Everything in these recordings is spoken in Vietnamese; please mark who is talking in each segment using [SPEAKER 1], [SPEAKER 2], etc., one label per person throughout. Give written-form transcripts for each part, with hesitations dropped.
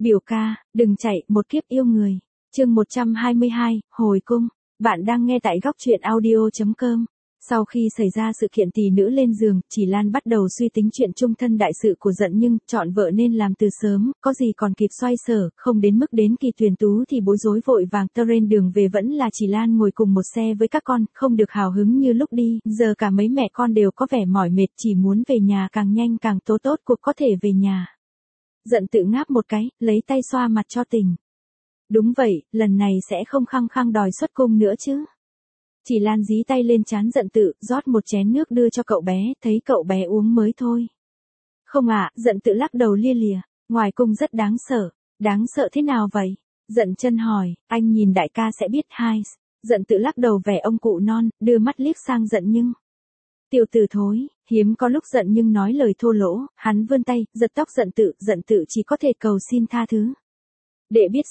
[SPEAKER 1] Biểu ca, đừng chạy, một kiếp yêu người. Chương 122, hồi cung. Bạn đang nghe tại góc truyện audio.com. Sau khi xảy ra sự kiện tỷ nữ lên giường, Chỉ Lan bắt đầu suy tính chuyện chung thân đại sự của Dận Nhưng, chọn vợ nên làm từ sớm, có gì còn kịp xoay sở, không đến mức đến kỳ tuyển tú thì bối rối vội vàng trên đường về vẫn là Chỉ Lan ngồi cùng một xe với các con, không được hào hứng như lúc đi, giờ cả mấy mẹ con đều có vẻ mỏi mệt, chỉ muốn về nhà càng nhanh càng tốt cuộc có thể về nhà. Dận tự ngáp một cái, lấy tay xoa mặt cho tỉnh. Đúng vậy, lần này sẽ không khăng khăng đòi xuất cung nữa chứ. Chỉ Lan dí tay lên trán Dận tự, rót một chén nước đưa cho cậu bé, thấy cậu bé uống mới thôi. Không ạ, Dận tự lắc đầu lia lịa, ngoài cung rất đáng sợ. Đáng sợ thế nào vậy? Dận Chân hỏi, anh nhìn đại ca sẽ biết hai. Dận tự lắc đầu vẻ ông cụ non, đưa mắt liếc sang Dận Nhưng. Tiểu tử thối, hiếm có lúc Dận Nhưng nói lời thô lỗ, hắn vươn tay, giật tóc Dận tự chỉ có thể cầu xin tha thứ. Đệ biết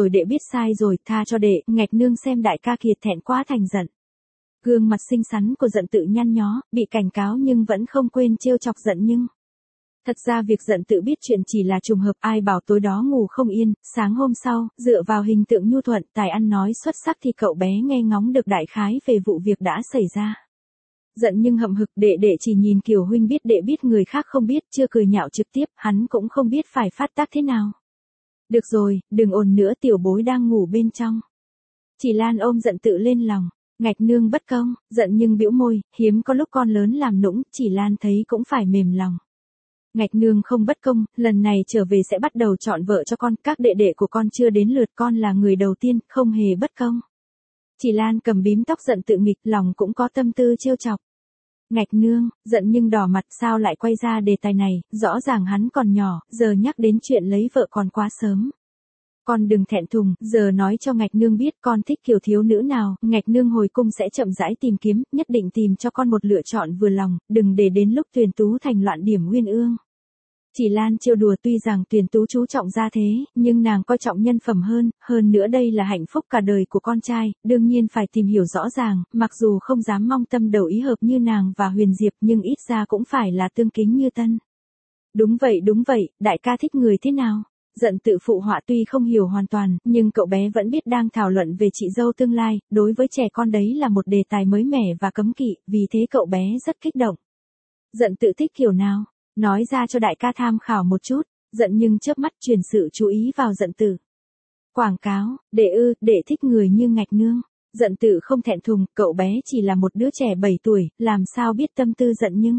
[SPEAKER 1] sai rồi, tha cho đệ, Ngạch nương xem đại ca kiệt thẹn quá thành giận. Gương mặt xinh xắn của Dận tự nhăn nhó, bị cảnh cáo nhưng vẫn không quên trêu chọc Dận Nhưng. Thật ra việc Dận tự biết chuyện chỉ là trùng hợp, ai bảo tối đó ngủ không yên, sáng hôm sau, dựa vào hình tượng nhu thuận, tài ăn nói xuất sắc thì cậu bé nghe ngóng được đại khái về vụ việc đã xảy ra. Dận Nhưng hậm hực, đệ chỉ nhìn Kiều huynh biết đệ biết người khác không biết, chưa cười nhạo trực tiếp, hắn cũng không biết phải phát tác thế nào. Được rồi, đừng ồn nữa, tiểu bối đang ngủ bên trong. Chỉ Lan ôm Dận tự lên lòng, Ngạch nương bất công, Dận Nhưng bĩu môi, hiếm có lúc con lớn làm nũng, Chỉ Lan thấy cũng phải mềm lòng. Ngạch nương không bất công, lần này trở về sẽ bắt đầu chọn vợ cho con, các đệ của con chưa đến lượt con là người đầu tiên, không hề bất công. Chỉ Lan cầm bím tóc Dận tự nghịch, lòng cũng có tâm tư trêu chọc. Ngạch nương, Dận Nhưng đỏ mặt, sao lại quay ra đề tài này, rõ ràng hắn còn nhỏ, giờ nhắc đến chuyện lấy vợ còn quá sớm. Con đừng thẹn thùng, giờ nói cho Ngạch nương biết con thích kiểu thiếu nữ nào, Ngạch nương hồi cung sẽ chậm rãi tìm kiếm, nhất định tìm cho con một lựa chọn vừa lòng, đừng để đến lúc tuyển tú thành loạn điểm uyên ương. Chỉ Lan trêu đùa, tuy rằng tuyển tú chú trọng gia thế, nhưng nàng coi trọng nhân phẩm hơn nữa đây là hạnh phúc cả đời của con trai, đương nhiên phải tìm hiểu rõ ràng, mặc dù không dám mong tâm đầu ý hợp như nàng và Huyền Diệp nhưng ít ra cũng phải là tương kính như tân. Đúng vậy, đại ca thích người thế nào? Dận tự phụ họa, tuy không hiểu hoàn toàn, nhưng cậu bé vẫn biết đang thảo luận về chị dâu tương lai, đối với trẻ con đấy là một đề tài mới mẻ và cấm kỵ, vì thế cậu bé rất kích động. Dận tự thích kiểu nào? Nói ra cho đại ca tham khảo một chút. Dận Nhưng chớp mắt chuyển sự chú ý vào Dận tự. Quảng cáo, đệ thích người như Ngạch nương. Dận tự không thẹn thùng, cậu bé chỉ là một đứa trẻ 7 tuổi, làm sao biết tâm tư Dận Nhưng.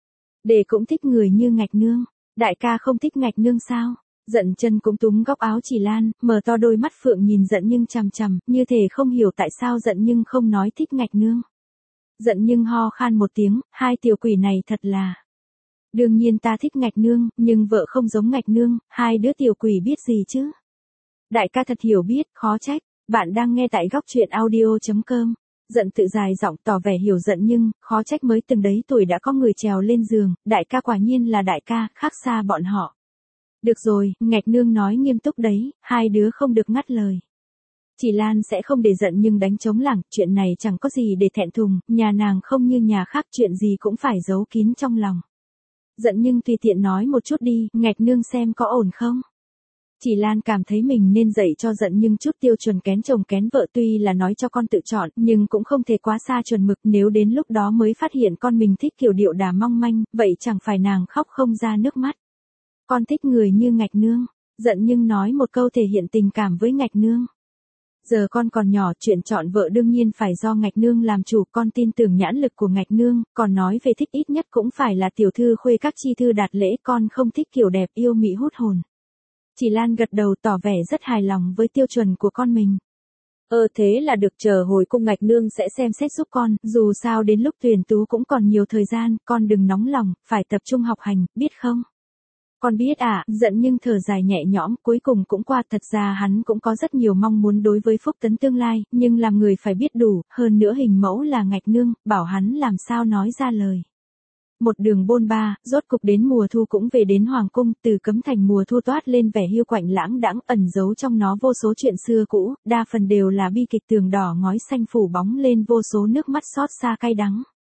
[SPEAKER 1] Đệ cũng thích người như Ngạch nương. Đại ca không thích Ngạch nương sao? Dận Chân cũng túm góc áo Chỉ Lan, mở to đôi mắt phượng nhìn Dận Nhưng chằm chằm, như thể không hiểu tại sao Dận Nhưng không nói thích Ngạch nương. Dận Nhưng ho khan một tiếng, hai tiểu quỷ này thật là. Đương nhiên ta thích Ngạch nương, nhưng vợ không giống Ngạch nương, hai đứa tiểu quỷ biết gì chứ. Đại ca thật hiểu biết, khó trách. Bạn đang nghe tại góc truyện audio.com. Dận tự dài giọng tỏ vẻ hiểu Dận Nhưng, khó trách mới từng đấy tuổi đã có người trèo lên giường, đại ca quả nhiên là đại ca, khác xa bọn họ. Được rồi, Ngạch nương nói nghiêm túc đấy, hai đứa không được ngắt lời. Chỉ Lan sẽ không để Dận Nhưng đánh trống lảng, chuyện này chẳng có gì để thẹn thùng, nhà nàng không như nhà khác, chuyện gì cũng phải giấu kín trong lòng. Dận Nhưng tùy tiện nói một chút đi, Ngạch nương xem có ổn không? Chỉ Lan cảm thấy mình nên dạy cho Dận Nhưng chút tiêu chuẩn kén chồng kén vợ, tuy là nói cho con tự chọn, nhưng cũng không thể quá xa chuẩn mực, nếu đến lúc đó mới phát hiện con mình thích kiểu điệu đà mong manh, vậy chẳng phải nàng khóc không ra nước mắt. Con thích người như Ngạch nương. Dận Nhưng nói một câu thể hiện tình cảm với Ngạch nương. Giờ con còn nhỏ, chuyện chọn vợ đương nhiên phải do Ngạch nương làm chủ, con tin tưởng nhãn lực của Ngạch nương, còn nói về thích ít nhất cũng phải là tiểu thư khuê các chi thư đạt lễ, con không thích kiểu đẹp yêu mị hút hồn. Chỉ Lan gật đầu tỏ vẻ rất hài lòng với tiêu chuẩn của con mình. Thế là được, chờ hồi cung Ngạch nương sẽ xem xét giúp con, dù sao đến lúc tuyển tú cũng còn nhiều thời gian, con đừng nóng lòng, phải tập trung học hành, biết không? Con biết ạ, Dận Nhưng thở dài nhẹ nhõm, cuối cùng cũng qua, thật ra hắn cũng có rất nhiều mong muốn đối với phúc tấn tương lai, nhưng làm người phải biết đủ, hơn nữa hình mẫu là Ngạch nương, bảo hắn làm sao nói ra lời. Một đường bôn ba, rốt cục đến mùa thu cũng về đến hoàng cung, từ Cấm Thành mùa thu toát lên vẻ hiu quạnh lãng đãng, ẩn giấu trong nó vô số chuyện xưa cũ, đa phần đều là bi kịch, tường đỏ ngói xanh phủ bóng lên vô số nước mắt xót xa cay đắng.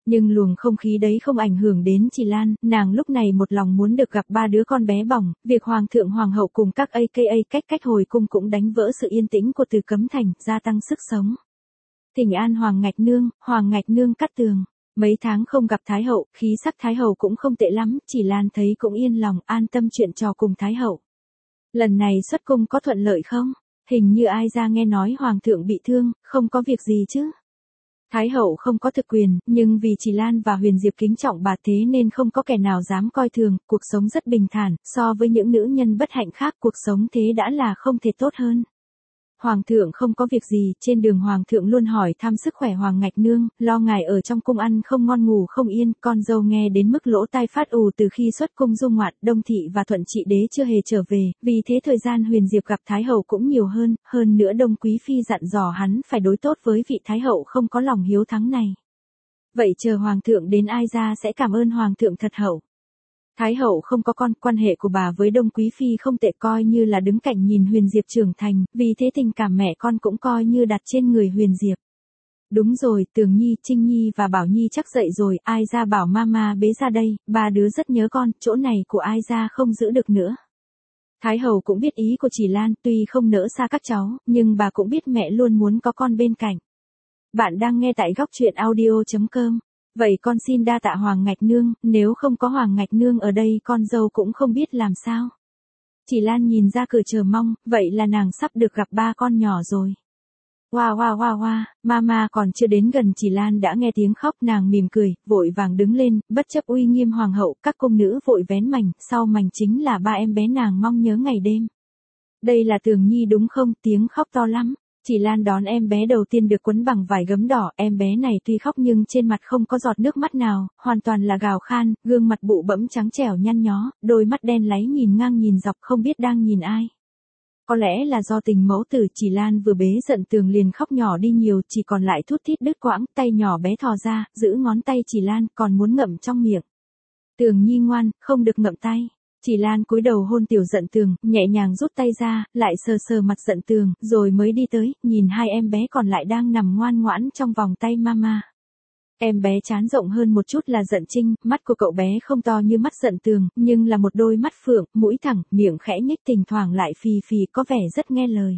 [SPEAKER 1] Nhưng luồng không khí đấy không ảnh hưởng đến Chỉ Lan, nàng lúc này một lòng muốn được gặp ba đứa con bé bỏng, việc hoàng thượng hoàng hậu cùng các aka cách hồi cung cũng đánh vỡ sự yên tĩnh của Từ Cấm Thành, gia tăng sức sống. Thỉnh an Hoàng Ngạch Nương cắt tường. Mấy tháng không gặp Thái hậu, khí sắc Thái hậu cũng không tệ lắm, Chỉ Lan thấy cũng yên lòng, an tâm chuyện trò cùng Thái hậu. Lần này xuất cung có thuận lợi không? Hình như ai ra nghe nói hoàng thượng bị thương, không có việc gì chứ? Thái hậu không có thực quyền, nhưng vì Chỉ Lan và Huyền Diệp kính trọng bà thế nên không có kẻ nào dám coi thường, cuộc sống rất bình thản, so với những nữ nhân bất hạnh khác cuộc sống thế đã là không thể tốt hơn. Hoàng thượng không có việc gì, trên đường hoàng thượng luôn hỏi thăm sức khỏe Hoàng Ngạch Nương, lo ngài ở trong cung ăn không ngon ngủ không yên, con dâu nghe đến mức lỗ tai phát ù từ khi xuất cung du ngoạn, Đông Thị và Thuận Trị Đế chưa hề trở về, vì thế thời gian Huyền Diệp gặp Thái hậu cũng nhiều hơn nữa Đông Quý Phi dặn dò hắn phải đối tốt với vị Thái hậu không có lòng hiếu thắng này. Vậy chờ hoàng thượng đến ai ra sẽ cảm ơn hoàng thượng thật hậu. Thái hậu không có con, quan hệ của bà với Đông Quý Phi không tệ, coi như là đứng cạnh nhìn Huyền Diệp trưởng thành, vì thế tình cảm mẹ con cũng coi như đặt trên người Huyền Diệp. Đúng rồi, Tường Nhi, Trinh Nhi và Bảo Nhi chắc dậy rồi, ai ra bảo mama bế ra đây, ba đứa rất nhớ con, chỗ này của ai ra không giữ được nữa. Thái hậu cũng biết ý của Chỉ Lan, tuy không nỡ xa các cháu, nhưng bà cũng biết mẹ luôn muốn có con bên cạnh. Bạn đang nghe tại góc truyện audio.com. Vậy con xin đa tạ Hoàng Ngạch Nương, nếu không có Hoàng Ngạch Nương ở đây con dâu cũng không biết làm sao. Chỉ Lan nhìn ra cửa chờ mong, vậy là nàng sắp được gặp ba con nhỏ rồi. Wow, mama còn chưa đến gần Chỉ Lan đã nghe tiếng khóc, nàng mỉm cười, vội vàng đứng lên, bất chấp uy nghiêm hoàng hậu, các cung nữ vội vén mảnh, sau mảnh chính là ba em bé nàng mong nhớ ngày đêm. Đây là Tường Nhi đúng không, tiếng khóc to lắm. Chỉ Lan đón em bé đầu tiên được quấn bằng vải gấm đỏ, em bé này tuy khóc nhưng trên mặt không có giọt nước mắt nào, hoàn toàn là gào khan, gương mặt bụ bẫm trắng trẻo nhăn nhó, đôi mắt đen láy nhìn ngang nhìn dọc không biết đang nhìn ai. Có lẽ là do tình mẫu tử, Chỉ Lan vừa bế giận Tường liền khóc nhỏ đi nhiều, chỉ còn lại thút thít đứt quãng, tay nhỏ bé thò ra, giữ ngón tay Chỉ Lan, còn muốn ngậm trong miệng. Tường Nhi ngoan, không được ngậm tay. Chỉ Lan cúi đầu hôn tiểu Giận Tường, nhẹ nhàng rút tay ra, lại sờ sờ mặt Giận Tường, rồi mới đi tới, nhìn hai em bé còn lại đang nằm ngoan ngoãn trong vòng tay mama. Em bé trán rộng hơn một chút là Giận Trinh, mắt của cậu bé không to như mắt Giận Tường, nhưng là một đôi mắt phượng, mũi thẳng, miệng khẽ nhếch thỉnh thoảng lại phì phì có vẻ rất nghe lời.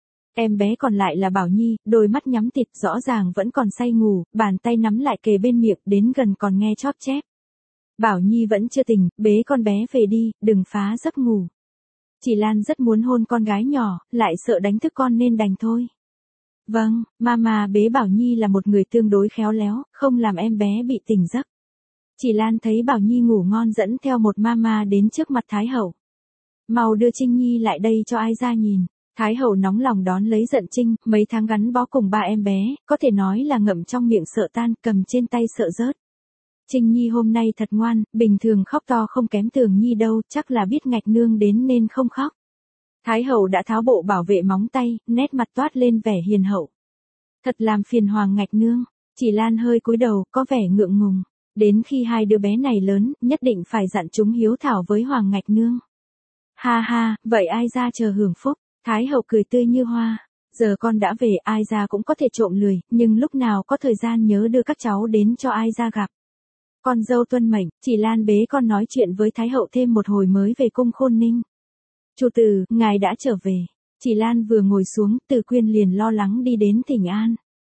[SPEAKER 1] Em bé còn lại là Bảo Nhi, đôi mắt nhắm tịt rõ ràng vẫn còn say ngủ, bàn tay nắm lại kề bên miệng, đến gần còn nghe chóp chép. Bảo Nhi vẫn chưa tỉnh, bế con bé về đi, đừng phá giấc ngủ. Chỉ Lan rất muốn hôn con gái nhỏ, lại sợ đánh thức con nên đành thôi. Vâng, mama bế Bảo Nhi là một người tương đối khéo léo, không làm em bé bị tỉnh giấc. Chỉ Lan thấy Bảo Nhi ngủ ngon dẫn theo một mama đến trước mặt Thái hậu. Mau đưa Trinh Nhi lại đây cho ai ra nhìn. Thái hậu nóng lòng đón lấy Giận Trinh, mấy tháng gắn bó cùng ba em bé, có thể nói là ngậm trong miệng sợ tan, cầm trên tay sợ rớt. Trinh Nhi hôm nay thật ngoan, bình thường khóc to không kém Tường Nhi đâu, chắc là biết Ngạch Nương đến nên không khóc. Thái hậu đã tháo bộ bảo vệ móng tay, nét mặt toát lên vẻ hiền hậu. Thật làm phiền Hoàng Ngạch Nương. Chỉ Lan hơi cúi đầu, có vẻ ngượng ngùng. Đến khi hai đứa bé này lớn, nhất định phải dặn chúng hiếu thảo với Hoàng Ngạch Nương. Ha ha, vậy ai ra chờ hưởng phúc. Thái hậu cười tươi như hoa. Giờ con đã về, ai ra cũng có thể trộm lười, nhưng lúc nào có thời gian nhớ đưa các cháu đến cho ai ra gặp. Con dâu tuân mệnh, Chỉ Lan bế con nói chuyện với Thái hậu thêm một hồi mới về cung Khôn Ninh. Chủ tử, ngài đã trở về. Chỉ Lan vừa ngồi xuống, Từ Quyên liền lo lắng đi đến thỉnh an.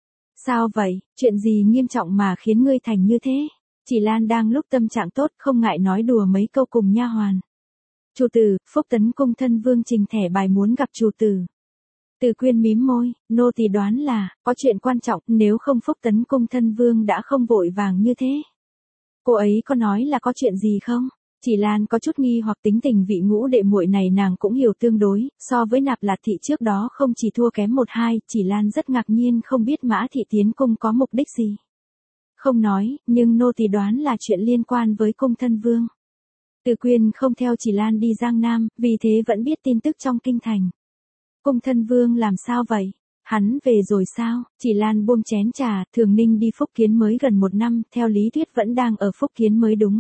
[SPEAKER 1] Sao vậy, chuyện gì nghiêm trọng mà khiến ngươi thành như thế? Chỉ Lan đang lúc tâm trạng tốt, không ngại nói đùa mấy câu cùng nha hoàn. Chủ tử, Phúc Tấn cung thân vương trình thẻ bài muốn gặp chủ tử. Từ Quyên mím môi, nô tỳ đoán là, có chuyện quan trọng, nếu không Phúc Tấn cung thân vương đã không vội vàng như thế. Cô ấy có nói là có chuyện gì không? Chỉ Lan có chút nghi hoặc, tính tình vị ngũ đệ muội này nàng cũng hiểu tương đối, so với Nạp Lạt thị trước đó không chỉ thua kém một hai, Chỉ Lan rất ngạc nhiên không biết Mã thị tiến cung có mục đích gì. Không nói, nhưng nô tỳ đoán là chuyện liên quan với cung thân vương. Từ Quyên không theo Chỉ Lan đi Giang Nam, vì thế vẫn biết tin tức trong kinh thành. Cung thân vương làm sao vậy? Hắn về rồi sao? Chỉ Lan buông chén trà, Thường Ninh đi Phúc Kiến mới gần 1 năm, theo lý thuyết vẫn đang ở Phúc Kiến mới đúng.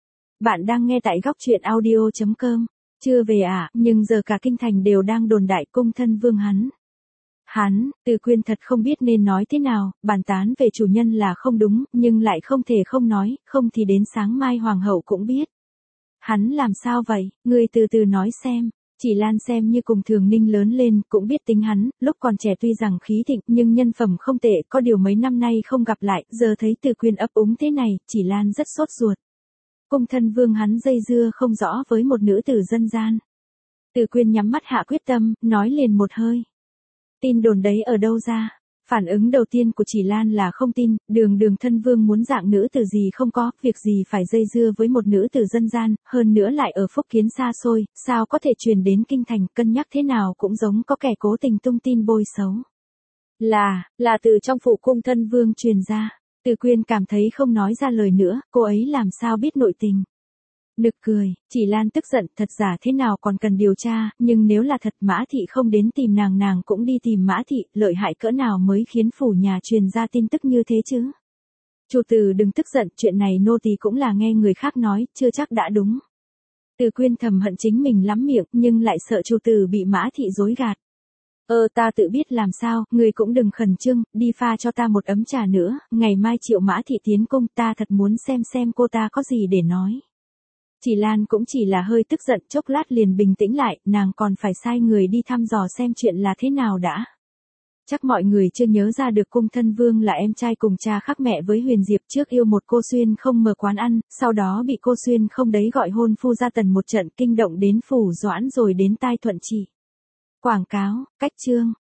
[SPEAKER 1] Bạn đang nghe tại góc truyện audio.com. Chưa về à, nhưng giờ cả kinh thành đều đang đồn đại cung thân vương hắn. Từ Quyên thật không biết nên nói thế nào, bàn tán về chủ nhân là không đúng, nhưng lại không thể không nói, không thì đến sáng mai hoàng hậu cũng biết. Hắn làm sao vậy, ngươi từ từ nói xem. Chỉ Lan xem như cùng Thường Ninh lớn lên, cũng biết tính hắn, lúc còn trẻ tuy rằng khí thịnh nhưng nhân phẩm không tệ, có điều mấy năm nay không gặp lại, giờ thấy Từ Quyên ấp úng thế này, Chỉ Lan rất sốt ruột. Cung thân vương hắn dây dưa không rõ với một nữ tử dân gian. Từ Quyên nhắm mắt hạ quyết tâm, nói liền một hơi. Tin đồn đấy ở đâu ra? Phản ứng đầu tiên của Chỉ Lan là không tin, đường thân vương muốn dạng nữ tử gì không có, việc gì phải dây dưa với một nữ tử dân gian, hơn nữa lại ở Phúc Kiến xa xôi, sao có thể truyền đến kinh thành, cân nhắc thế nào cũng giống có kẻ cố tình tung tin bôi xấu. Là từ trong phủ cung thân vương truyền ra. Từ Quyên cảm thấy không nói ra lời nữa, cô ấy làm sao biết nội tình. Nực cười, Chỉ Lan tức giận, thật giả thế nào còn cần điều tra, nhưng nếu là thật Mã Thị không đến tìm nàng cũng đi tìm Mã Thị, lợi hại cỡ nào mới khiến phủ nhà truyền ra tin tức như thế chứ. Chủ tử đừng tức giận, chuyện này nô tỳ cũng là nghe người khác nói, chưa chắc đã đúng. Từ Quyên thầm hận chính mình lắm miệng, nhưng lại sợ chủ tử bị Mã Thị dối gạt. Ta tự biết làm sao, người cũng đừng khẩn trương, đi pha cho ta một ấm trà nữa, ngày mai triệu Mã Thị tiến cung, ta thật muốn xem cô ta có gì để nói. Chỉ Lan cũng chỉ là hơi tức giận, chốc lát liền bình tĩnh lại, nàng còn phải sai người đi thăm dò xem chuyện là thế nào đã. Chắc mọi người chưa nhớ ra được cung thân vương là em trai cùng cha khác mẹ với Huyền Diệp, trước yêu một cô Xuyên không mở quán ăn, sau đó bị cô Xuyên không đấy gọi hôn phu ra tần một trận kinh động đến phủ Doãn rồi đến tai Thuận Trị. Quảng cáo, cách chương.